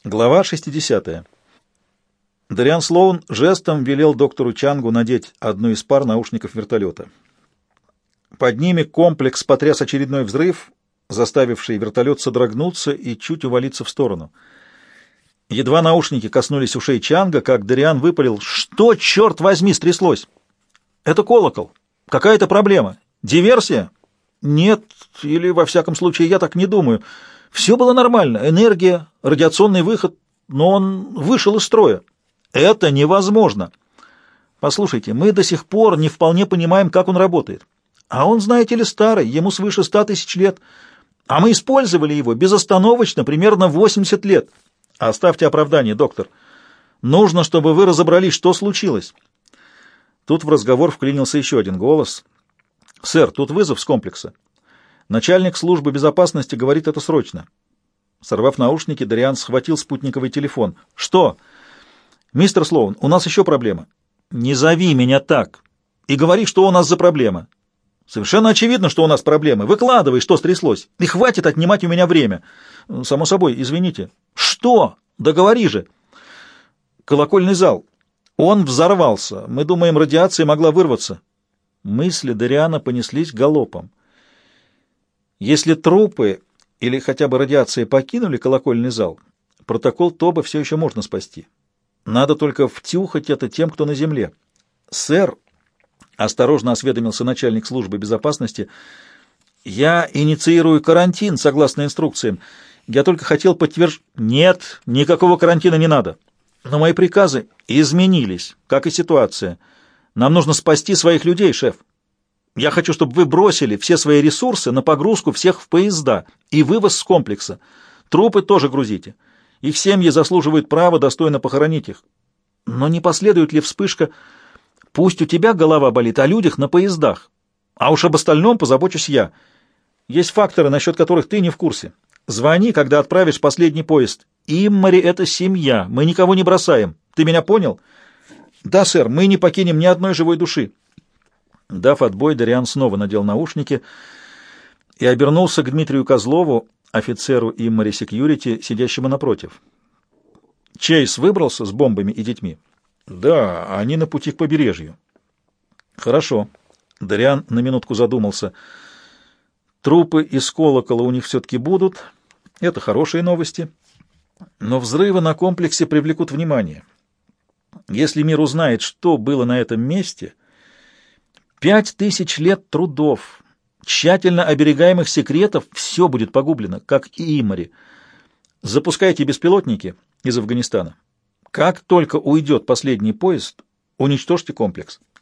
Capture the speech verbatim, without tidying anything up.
Глава шестидесятая. Дариан Слоун жестом велел доктору Чангу надеть одну из пар наушников вертолета. Под ними комплекс потряс очередной взрыв, заставивший вертолет содрогнуться и чуть увалиться в сторону. Едва наушники коснулись ушей Чанга, как Дариан выпалил: «Что, черт возьми, стряслось?» «Это колокол. Какая-то проблема. Диверсия?» «Нет, или, во всяком случае, я так не думаю. Все было нормально. Энергия, радиационный выход, но он вышел из строя. Это невозможно. Послушайте, мы до сих пор не вполне понимаем, как он работает. А он, знаете ли, старый, ему свыше ста тысяч лет. А мы использовали его безостановочно примерно восемьдесят лет. Оставьте оправдание, доктор. Нужно, чтобы вы разобрались, что случилось». Тут в разговор вклинился еще один голос. «Сэр, тут вызов с комплекса. Начальник службы безопасности говорит, это срочно». Сорвав наушники, Дариан схватил спутниковый телефон. «Что?» «Мистер Слоун, у нас еще проблема». «Не зови меня так. И говори, что у нас за проблема». «Совершенно очевидно, что у нас проблемы. Выкладывай, что стряслось. И хватит отнимать у меня время». «Само собой, извините». «Что? Да говори же». «Колокольный зал. Он взорвался. Мы думаем, радиация могла вырваться». Мысли Дариана понеслись галопом. Если трупы или хотя бы радиация покинули колокольный зал, протокол Тоба все еще можно спасти. Надо только втюхать это тем, кто на земле. «Сэр», — осторожно осведомился начальник службы безопасности, — «я инициирую карантин согласно инструкциям. Я только хотел подтвердить...» «Нет, никакого карантина не надо. Но мои приказы изменились, как и ситуация. Нам нужно спасти своих людей, шеф. Я хочу, чтобы вы бросили все свои ресурсы на погрузку всех в поезда и вывоз с комплекса. Трупы тоже грузите. Их семьи заслуживают права достойно похоронить их. Но не последует ли вспышка? Пусть у тебя голова болит о людях на поездах, а уж об остальном позабочусь я. Есть факторы, насчет которых ты не в курсе. Звони, когда отправишь последний поезд. Иммари — это семья, мы никого не бросаем. Ты меня понял?» «Да, сэр, мы не покинем ни одной живой души». Дав отбой, Дариан снова надел наушники и обернулся к Дмитрию Козлову, офицеру Иммари Секьюрити, сидящему напротив. «Чейз выбрался с бомбами и детьми?» «Да, они на пути к побережью». «Хорошо». Дариан на минутку задумался. «Трупы из колокола у них все-таки будут. Это хорошие новости. Но взрывы на комплексе привлекут внимание. Если мир узнает, что было на этом месте, пять тысяч лет трудов, тщательно оберегаемых секретов, все будет погублено, как и Иммари. Запускайте беспилотники из Афганистана. Как только уйдет последний поезд, уничтожьте комплекс».